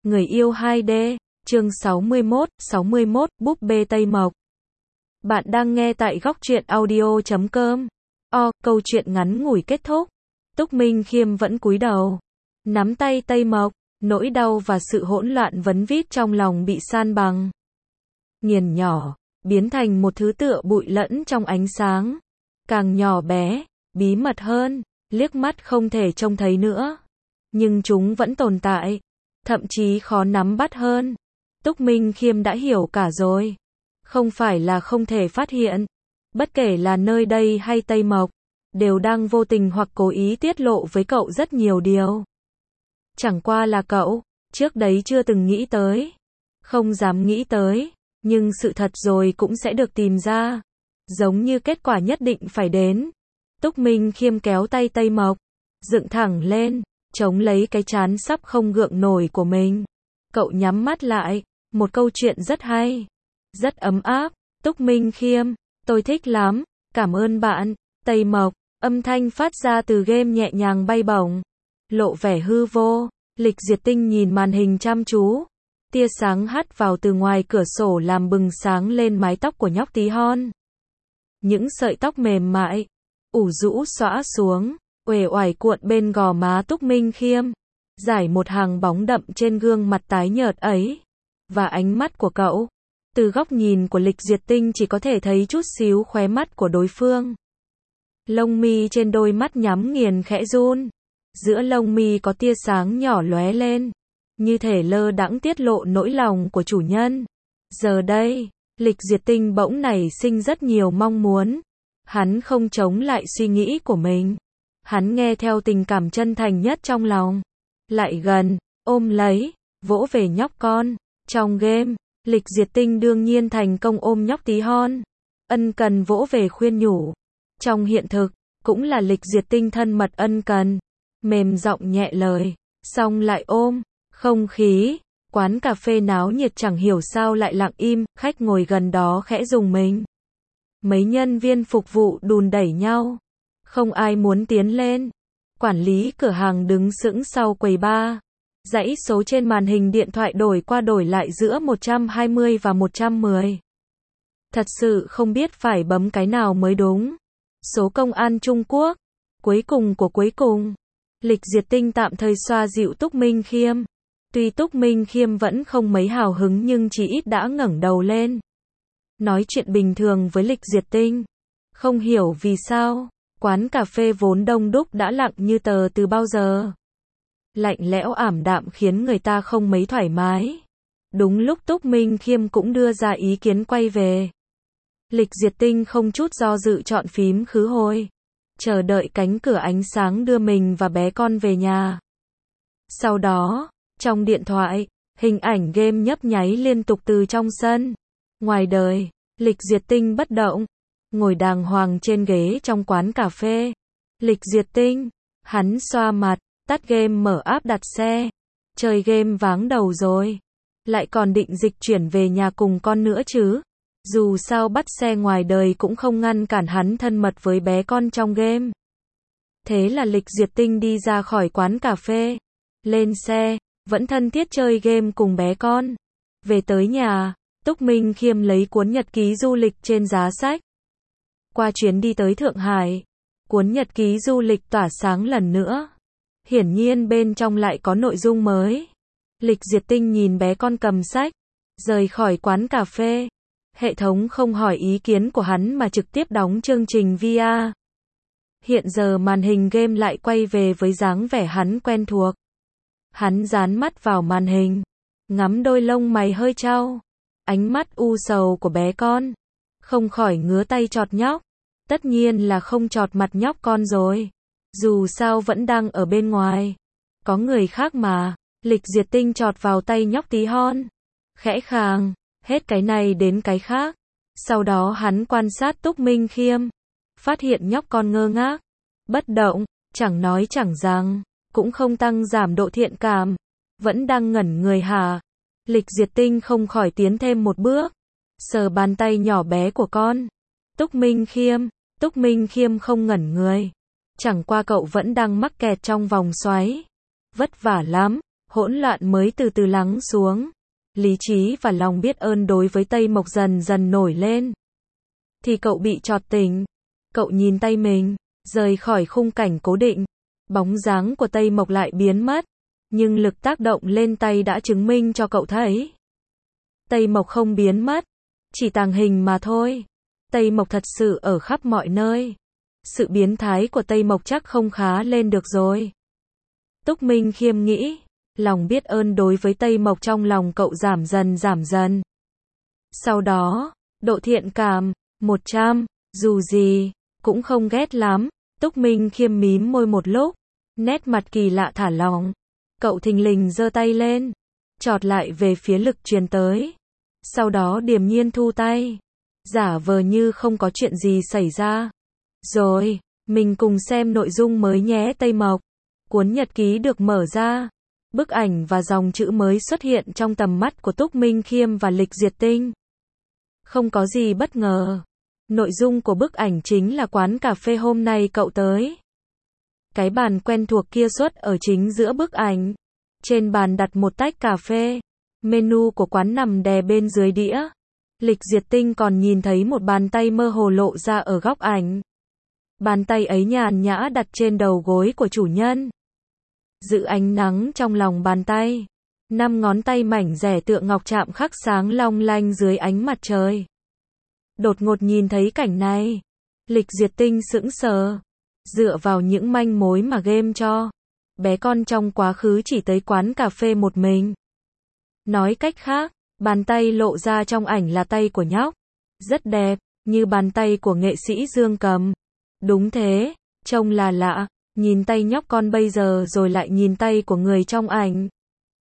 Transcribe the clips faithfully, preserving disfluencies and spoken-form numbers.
Người yêu hai D, chương sáu mươi mốt, sáu mươi mốt, búp bê Tây Mộc. Bạn đang nghe tại góc truyện audio chấm com. O, câu chuyện ngắn ngủi kết thúc. Túc Minh Khiêm vẫn cúi đầu, nắm tay Tây Mộc, nỗi đau và sự hỗn loạn vấn vít trong lòng bị san bằng, nghiền nhỏ, biến thành một thứ tựa bụi lẫn trong ánh sáng, càng nhỏ bé, bí mật hơn, liếc mắt không thể trông thấy nữa. Nhưng chúng vẫn tồn tại, thậm chí khó nắm bắt hơn. Túc Minh Khiêm đã hiểu cả rồi. Không phải là không thể phát hiện. Bất kể là nơi đây hay Tây Mộc, đều đang vô tình hoặc cố ý tiết lộ với cậu rất nhiều điều. Chẳng qua là cậu, trước đấy chưa từng nghĩ tới. Không dám nghĩ tới, nhưng sự thật rồi cũng sẽ được tìm ra. Giống như kết quả nhất định phải đến. Túc Minh Khiêm kéo tay Tây Mộc, dựng thẳng lên, chống lấy cái trán sắp không gượng nổi của mình. Cậu nhắm mắt lại, một câu chuyện rất hay, rất ấm áp. Túc Minh Khiêm, tôi thích lắm, cảm ơn bạn. Tây Mộc, âm thanh phát ra từ game nhẹ nhàng bay bổng, lộ vẻ hư vô. Lịch Diệt Tinh nhìn màn hình chăm chú. Tia sáng hắt vào từ ngoài cửa sổ làm bừng sáng lên mái tóc của nhóc tí hon. Những sợi tóc mềm mại, ủ rũ xõa xuống, uể oải cuộn bên gò má Túc Minh Khiêm, rải một hàng bóng đậm trên gương mặt tái nhợt ấy. Và ánh mắt của cậu, từ góc nhìn của Lịch Diệt Tinh chỉ có thể thấy chút xíu khóe mắt của đối phương. Lông mi trên đôi mắt nhắm nghiền khẽ run, giữa lông mi có tia sáng nhỏ lóe lên, như thể lơ đãng tiết lộ nỗi lòng của chủ nhân. Giờ đây, Lịch Diệt Tinh bỗng nảy sinh rất nhiều mong muốn. Hắn không chống lại suy nghĩ của mình. Hắn nghe theo tình cảm chân thành nhất trong lòng. Lại gần, ôm lấy, vỗ về nhóc con. Trong game, Lịch Diệt Tinh đương nhiên thành công ôm nhóc tí hon, ân cần vỗ về khuyên nhủ. Trong hiện thực, cũng là Lịch Diệt Tinh thân mật ân cần, mềm giọng nhẹ lời, xong lại ôm. Không khí, quán cà phê náo nhiệt chẳng hiểu sao lại lặng im, khách ngồi gần đó khẽ rùng mình. Mấy nhân viên phục vụ đùn đẩy nhau, không ai muốn tiến lên. Quản lý cửa hàng đứng sững sau quầy bar. Dãy số trên màn hình điện thoại đổi qua đổi lại giữa một trăm hai mươi và một trăm mười. Thật sự không biết phải bấm cái nào mới đúng. Số công an Trung Quốc, cuối cùng của cuối cùng. Lịch Diệt Tinh tạm thời xoa dịu Túc Minh Khiêm. Tuy Túc Minh Khiêm vẫn không mấy hào hứng nhưng chỉ ít đã ngẩng đầu lên, nói chuyện bình thường với Lịch Diệt Tinh. Không hiểu vì sao, quán cà phê vốn đông đúc đã lặng như tờ từ bao giờ. Lạnh lẽo ảm đạm khiến người ta không mấy thoải mái. Đúng lúc Túc Minh Khiêm cũng đưa ra ý kiến quay về, Lịch Diệt Tinh không chút do dự chọn phím khứ hồi, chờ đợi cánh cửa ánh sáng đưa mình và bé con về nhà. Sau đó, trong điện thoại, hình ảnh game nhấp nháy liên tục từ trong sân. Ngoài đời, Lịch Diệt Tinh bất động, ngồi đàng hoàng trên ghế trong quán cà phê. Lịch Diệt Tinh, hắn xoa mặt, tắt game mở app đặt xe. Chơi game váng đầu rồi, lại còn định dịch chuyển về nhà cùng con nữa chứ. Dù sao bắt xe ngoài đời cũng không ngăn cản hắn thân mật với bé con trong game. Thế là Lịch Diệt Tinh đi ra khỏi quán cà phê, lên xe, vẫn thân thiết chơi game cùng bé con. Về tới nhà, Túc Minh Khiêm lấy cuốn nhật ký du lịch trên giá sách. Qua chuyến đi tới Thượng Hải, cuốn nhật ký du lịch tỏa sáng lần nữa. Hiển nhiên bên trong lại có nội dung mới. Lịch Diệt Tinh nhìn bé con cầm sách, rời khỏi quán cà phê. Hệ thống không hỏi ý kiến của hắn mà trực tiếp đóng chương trình vê rờ. Hiện giờ màn hình game lại quay về với dáng vẻ hắn quen thuộc. Hắn dán mắt vào màn hình, ngắm đôi lông mày hơi chau, ánh mắt u sầu của bé con. Không khỏi ngứa tay chọt nhóc. Tất nhiên là không chọt mặt nhóc con rồi. Dù sao vẫn đang ở bên ngoài. Có người khác mà. Lịch Diệt Tinh chọt vào tay nhóc tí hon. Khẽ khàng, hết cái này đến cái khác. Sau đó hắn quan sát Túc Minh Khiêm. Phát hiện nhóc con ngơ ngác, bất động, chẳng nói chẳng rằng, cũng không tăng giảm độ thiện cảm. Vẫn đang ngẩn người hả? Lịch Diệt Tinh không khỏi tiến thêm một bước, sờ bàn tay nhỏ bé của con. Túc Minh Khiêm, Túc Minh Khiêm không ngẩn người. Chẳng qua cậu vẫn đang mắc kẹt trong vòng xoáy. Vất vả lắm, hỗn loạn mới từ từ lắng xuống. Lý trí và lòng biết ơn đối với Tây Mộc dần dần nổi lên. Thì cậu bị chọt tỉnh. Cậu nhìn tay mình, rời khỏi khung cảnh cố định. Bóng dáng của Tây Mộc lại biến mất. Nhưng lực tác động lên tay đã chứng minh cho cậu thấy. Tây Mộc không biến mất. Chỉ tàng hình mà thôi. Tây Mộc thật sự ở khắp mọi nơi. Sự biến thái của Tây Mộc chắc không khá lên được rồi. Túc Minh Khiêm nghĩ. Lòng biết ơn đối với Tây Mộc trong lòng cậu giảm dần giảm dần. Sau đó, độ thiện cảm, một trăm, dù gì, cũng không ghét lắm. Túc Minh Khiêm mím môi một lúc, nét mặt kỳ lạ thả lỏng. Cậu thình lình giơ tay lên, chọt lại về phía lực truyền tới. Sau đó điềm nhiên thu tay, giả vờ như không có chuyện gì xảy ra. Rồi, mình cùng xem nội dung mới nhé. Tây Mộc. Cuốn nhật ký được mở ra. Bức ảnh và dòng chữ mới xuất hiện trong tầm mắt của Túc Minh Khiêm và Lịch Diệt Tinh. Không có gì bất ngờ. Nội dung của bức ảnh chính là quán cà phê hôm nay cậu tới. Cái bàn quen thuộc kia xuất ở chính giữa bức ảnh. Trên bàn đặt một tách cà phê. Menu của quán nằm đè bên dưới đĩa. Lịch Diệt Tinh còn nhìn thấy một bàn tay mơ hồ lộ ra ở góc ảnh. Bàn tay ấy nhàn nhã đặt trên đầu gối của chủ nhân. Giữ ánh nắng trong lòng bàn tay. Năm ngón tay mảnh rẻ tựa ngọc chạm khắc sáng long lanh dưới ánh mặt trời. Đột ngột nhìn thấy cảnh này. Lịch Diệt Tinh sững sờ. Dựa vào những manh mối mà game cho. Bé con trong quá khứ chỉ tới quán cà phê một mình. Nói cách khác, bàn tay lộ ra trong ảnh là tay của nhóc. Rất đẹp, như bàn tay của nghệ sĩ Dương Cầm. Đúng thế, trông là lạ. Nhìn tay nhóc con bây giờ rồi lại nhìn tay của người trong ảnh.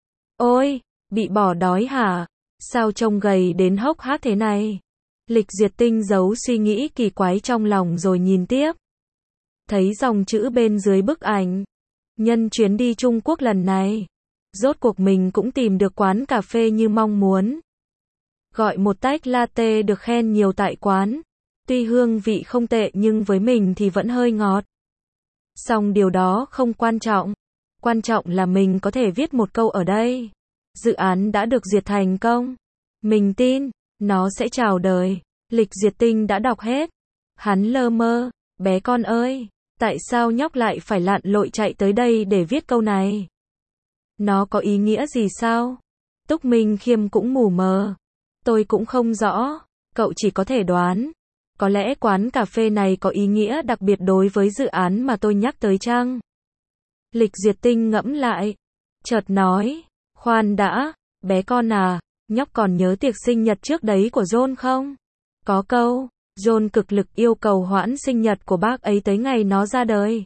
Ôi, bị bỏ đói hả? Sao trông gầy đến hốc hác thế này? Lịch Diệt Tinh giấu suy nghĩ kỳ quái trong lòng rồi nhìn tiếp. Thấy dòng chữ bên dưới bức ảnh. Nhân chuyến đi Trung Quốc lần này, rốt cuộc mình cũng tìm được quán cà phê như mong muốn. Gọi một tách latte được khen nhiều tại quán. Tuy hương vị không tệ nhưng với mình thì vẫn hơi ngọt. Song điều đó không quan trọng. Quan trọng là mình có thể viết một câu ở đây. Dự án đã được diệt thành công. Mình tin, nó sẽ chào đời. Lịch Diệt Tinh đã đọc hết. Hắn lơ mơ, bé con ơi, tại sao nhóc lại phải lặn lội chạy tới đây để viết câu này? Nó có ý nghĩa gì sao? Túc Minh Khiêm cũng mù mờ. Tôi cũng không rõ, cậu chỉ có thể đoán. Có lẽ quán cà phê này có ý nghĩa đặc biệt đối với dự án mà tôi nhắc tới chăng? Lịch Diệt Tinh ngẫm lại. Chợt nói, khoan đã, bé con à, nhóc còn nhớ tiệc sinh nhật trước đấy của John không? Có câu, John cực lực yêu cầu hoãn sinh nhật của bác ấy tới ngày nó ra đời.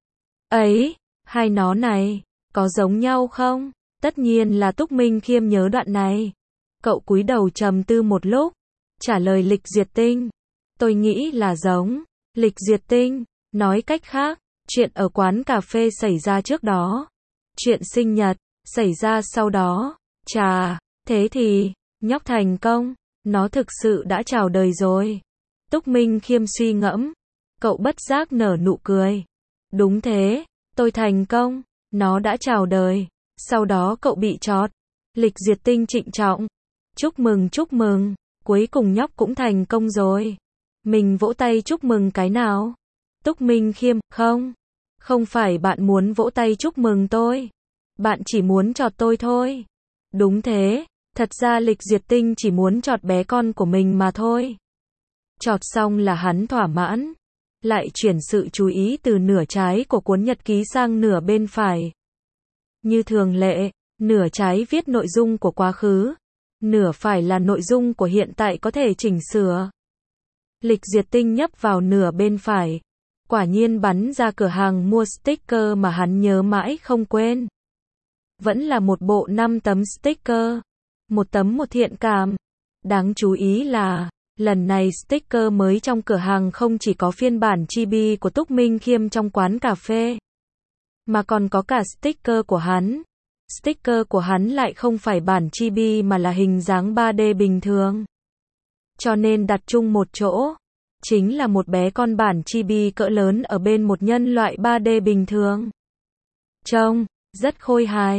Ấy, hai nó này, có giống nhau không? Tất nhiên là Túc Minh Khiêm nhớ đoạn này. Cậu cúi đầu trầm tư một lúc, trả lời Lịch Diệt Tinh. Tôi nghĩ là giống. Lịch Diệt Tinh, nói cách khác, chuyện ở quán cà phê xảy ra trước đó. Chuyện sinh nhật, xảy ra sau đó. Chà, thế thì, nhóc thành công, nó thực sự đã chào đời rồi. Túc Minh Khiêm suy ngẫm, cậu bất giác nở nụ cười. Đúng thế, tôi thành công, nó đã chào đời, sau đó cậu bị chọt. Lịch Diệt Tinh trịnh trọng. Chúc mừng chúc mừng, cuối cùng nhóc cũng thành công rồi. Mình vỗ tay chúc mừng cái nào? Túc Minh Khiêm, không. Không phải bạn muốn vỗ tay chúc mừng tôi. Bạn chỉ muốn chọt tôi thôi. Đúng thế, thật ra Lịch Diệt Tinh chỉ muốn chọt bé con của mình mà thôi. Chọt xong là hắn thỏa mãn. Lại chuyển sự chú ý từ nửa trái của cuốn nhật ký sang nửa bên phải. Như thường lệ, nửa trái viết nội dung của quá khứ. Nửa phải là nội dung của hiện tại có thể chỉnh sửa. Lịch Diệt Tinh nhấp vào nửa bên phải. Quả nhiên bắn ra cửa hàng mua sticker mà hắn nhớ mãi không quên. Vẫn là một bộ năm tấm sticker. Một tấm một thiện cảm. Đáng chú ý là, lần này sticker mới trong cửa hàng không chỉ có phiên bản chibi của Túc Minh Khiêm trong quán cà phê, mà còn có cả sticker của hắn. Sticker của hắn lại không phải bản chibi mà là hình dáng ba D bình thường. Cho nên đặt chung một chỗ, chính là một bé con bản chibi cỡ lớn ở bên một nhân loại ba D bình thường. Trông rất khôi hài.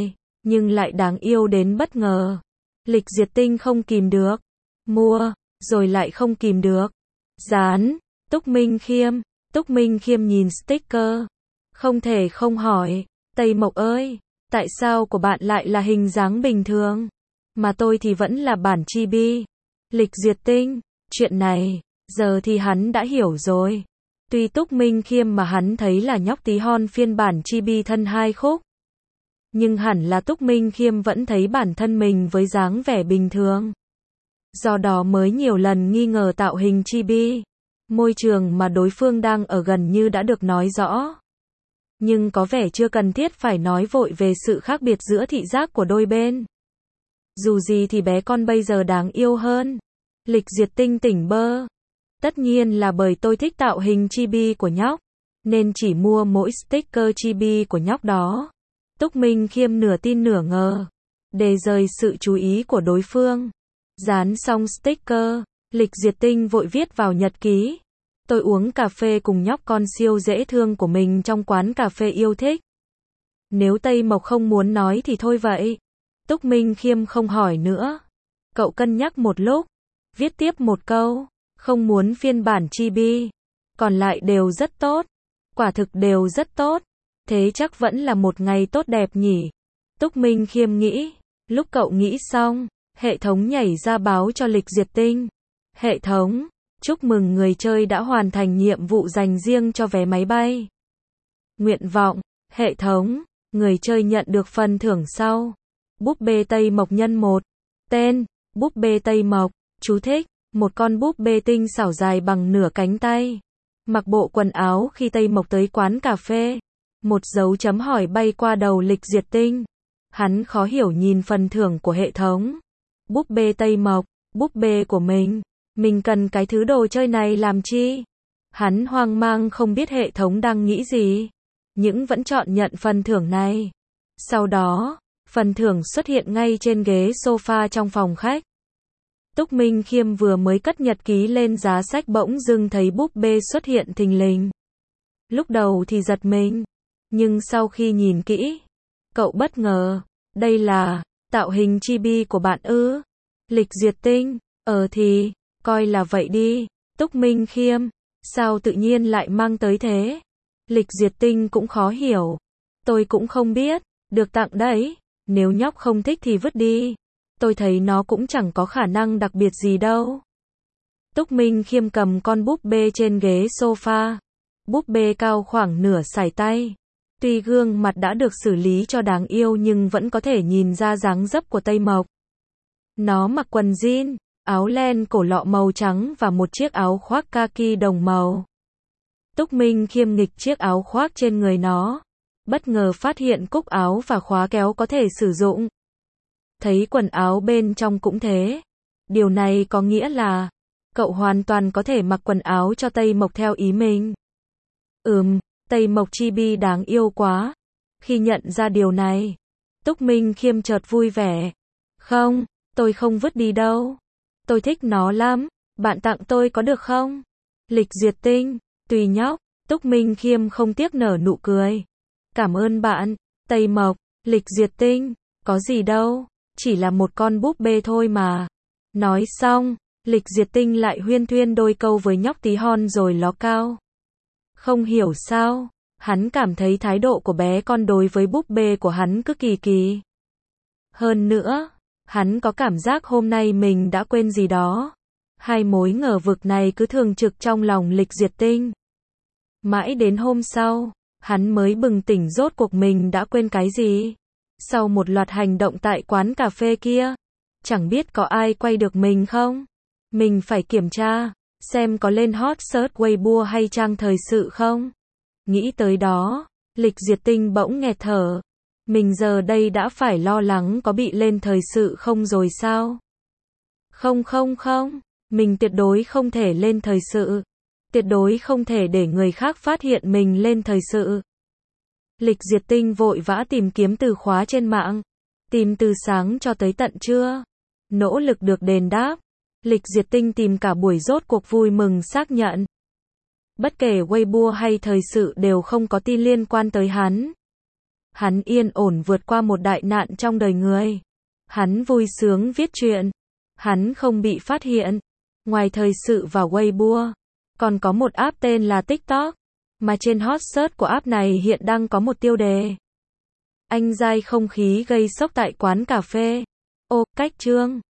nhưng lại đáng yêu đến bất ngờ. Lịch Diệt Tinh không kìm được. Mua, rồi lại không kìm được. Dán, Túc Minh Khiêm. Túc Minh Khiêm nhìn sticker. Không thể không hỏi, Tây Mộc ơi, tại sao của bạn lại là hình dáng bình thường? Mà tôi thì vẫn là bản chibi. Lịch Diệt Tinh, chuyện này, giờ thì hắn đã hiểu rồi. Tuy Túc Minh Khiêm mà hắn thấy là nhóc tí hon phiên bản chibi thân hai khúc. Nhưng hẳn là Túc Minh Khiêm vẫn thấy bản thân mình với dáng vẻ bình thường. Do đó mới nhiều lần nghi ngờ tạo hình chibi. Môi trường mà đối phương đang ở gần như đã được nói rõ. Nhưng có vẻ chưa cần thiết phải nói vội về sự khác biệt giữa thị giác của đôi bên. Dù gì thì bé con bây giờ đáng yêu hơn. Lịch Diệt Tinh tỉnh bơ. Tất nhiên là bởi tôi thích tạo hình chibi của nhóc, nên chỉ mua mỗi sticker chibi của nhóc đó. Túc Minh Khiêm nửa tin nửa ngờ. Để rời sự chú ý của đối phương. Dán xong sticker, Lịch Diệt Tinh vội viết vào nhật ký. Tôi uống cà phê cùng nhóc con siêu dễ thương của mình trong quán cà phê yêu thích. Nếu Tây Mộc không muốn nói thì thôi vậy. Túc Minh Khiêm không hỏi nữa. Cậu cân nhắc một lúc, viết tiếp một câu. Không muốn phiên bản chibi. Còn lại đều rất tốt. Quả thực đều rất tốt. Thế chắc vẫn là một ngày tốt đẹp nhỉ. Túc Minh Khiêm nghĩ. Lúc cậu nghĩ xong, hệ thống nhảy ra báo cho Lịch Diệt Tinh. Hệ thống, chúc mừng người chơi đã hoàn thành nhiệm vụ dành riêng cho vé máy bay. Nguyện vọng, hệ thống, người chơi nhận được phần thưởng sau. Búp bê Tây Mộc nhân một. Tên, búp bê Tây Mộc. Chú thích, một con búp bê tinh xảo dài bằng nửa cánh tay. Mặc bộ quần áo khi Tây Mộc tới quán cà phê. Một dấu chấm hỏi bay qua đầu Lịch Diệt Tinh. Hắn khó hiểu nhìn phần thưởng của hệ thống. Búp bê Tây Mộc, búp bê của mình. Mình cần cái thứ đồ chơi này làm chi? Hắn hoang mang không biết hệ thống đang nghĩ gì. Nhưng vẫn chọn nhận phần thưởng này. Sau đó, phần thưởng xuất hiện ngay trên ghế sofa trong phòng khách. Túc Minh Khiêm vừa mới cất nhật ký lên giá sách bỗng dưng thấy búp bê xuất hiện thình lình. Lúc đầu thì giật mình. Nhưng sau khi nhìn kỹ, cậu bất ngờ. Đây là tạo hình chibi của bạn ư? Lịch Diệt Tinh, ờ thì, coi là vậy đi. Túc Minh Khiêm, sao tự nhiên lại mang tới thế? Lịch Diệt Tinh cũng khó hiểu. Tôi cũng không biết, được tặng đấy. Nếu nhóc không thích thì vứt đi. Tôi thấy nó cũng chẳng có khả năng đặc biệt gì đâu. Túc Minh Khiêm cầm con búp bê trên ghế sofa. Búp bê cao khoảng nửa sải tay. Tuy gương mặt đã được xử lý cho đáng yêu nhưng vẫn có thể nhìn ra dáng dấp của Tây Mộc. Nó mặc quần jean, áo len cổ lọ màu trắng và một chiếc áo khoác kaki đồng màu. Túc Minh Khiêm nghịch chiếc áo khoác trên người nó. Bất ngờ phát hiện cúc áo và khóa kéo có thể sử dụng. Thấy quần áo bên trong cũng thế. Điều này có nghĩa là cậu hoàn toàn có thể mặc quần áo cho Tây Mộc theo ý mình. Ừm, Tây Mộc chibi đáng yêu quá. Khi nhận ra điều này, Túc Minh Khiêm chợt vui vẻ. Không, tôi không vứt đi đâu. Tôi thích nó lắm. Bạn tặng tôi có được không? Lịch Diệt Tinh, tùy nhóc. Túc Minh Khiêm không tiếc nở nụ cười. Cảm ơn bạn, Tây Mộc. Lịch Diệt Tinh, có gì đâu. Chỉ là một con búp bê thôi mà. Nói xong, Lịch Diệt Tinh lại huyên thuyên đôi câu với nhóc tí hon rồi ló cao. Không hiểu sao, hắn cảm thấy thái độ của bé con đối với búp bê của hắn cứ kỳ kỳ. Hơn nữa, hắn có cảm giác hôm nay mình đã quên gì đó. Hai mối ngờ vực này cứ thường trực trong lòng Lịch Diệt Tinh. Mãi đến hôm sau, hắn mới bừng tỉnh rốt cuộc mình đã quên cái gì. Sau một loạt hành động tại quán cà phê kia, chẳng biết có ai quay được mình không? Mình phải kiểm tra, xem có lên hot search Weibo hay trang thời sự không? Nghĩ tới đó, Lịch Diệt Tinh bỗng nghẹt thở. Mình giờ đây đã phải lo lắng có bị lên thời sự không rồi sao? Không không không, mình tuyệt đối không thể lên thời sự. Tuyệt đối không thể để người khác phát hiện mình lên thời sự. Lịch Diệt Tinh vội vã tìm kiếm từ khóa trên mạng. Tìm từ sáng cho tới tận trưa. Nỗ lực được đền đáp. Lịch Diệt Tinh tìm cả buổi rốt cuộc vui mừng xác nhận. Bất kể Weibo hay thời sự đều không có tin liên quan tới hắn. Hắn yên ổn vượt qua một đại nạn trong đời người. Hắn vui sướng viết truyện. Hắn không bị phát hiện. Ngoài thời sự và Weibo, còn có một app tên là TikTok, mà trên hot search của app này hiện đang có một tiêu đề. Anh giai không khí gây sốc tại quán cà phê. Ô, cách chương.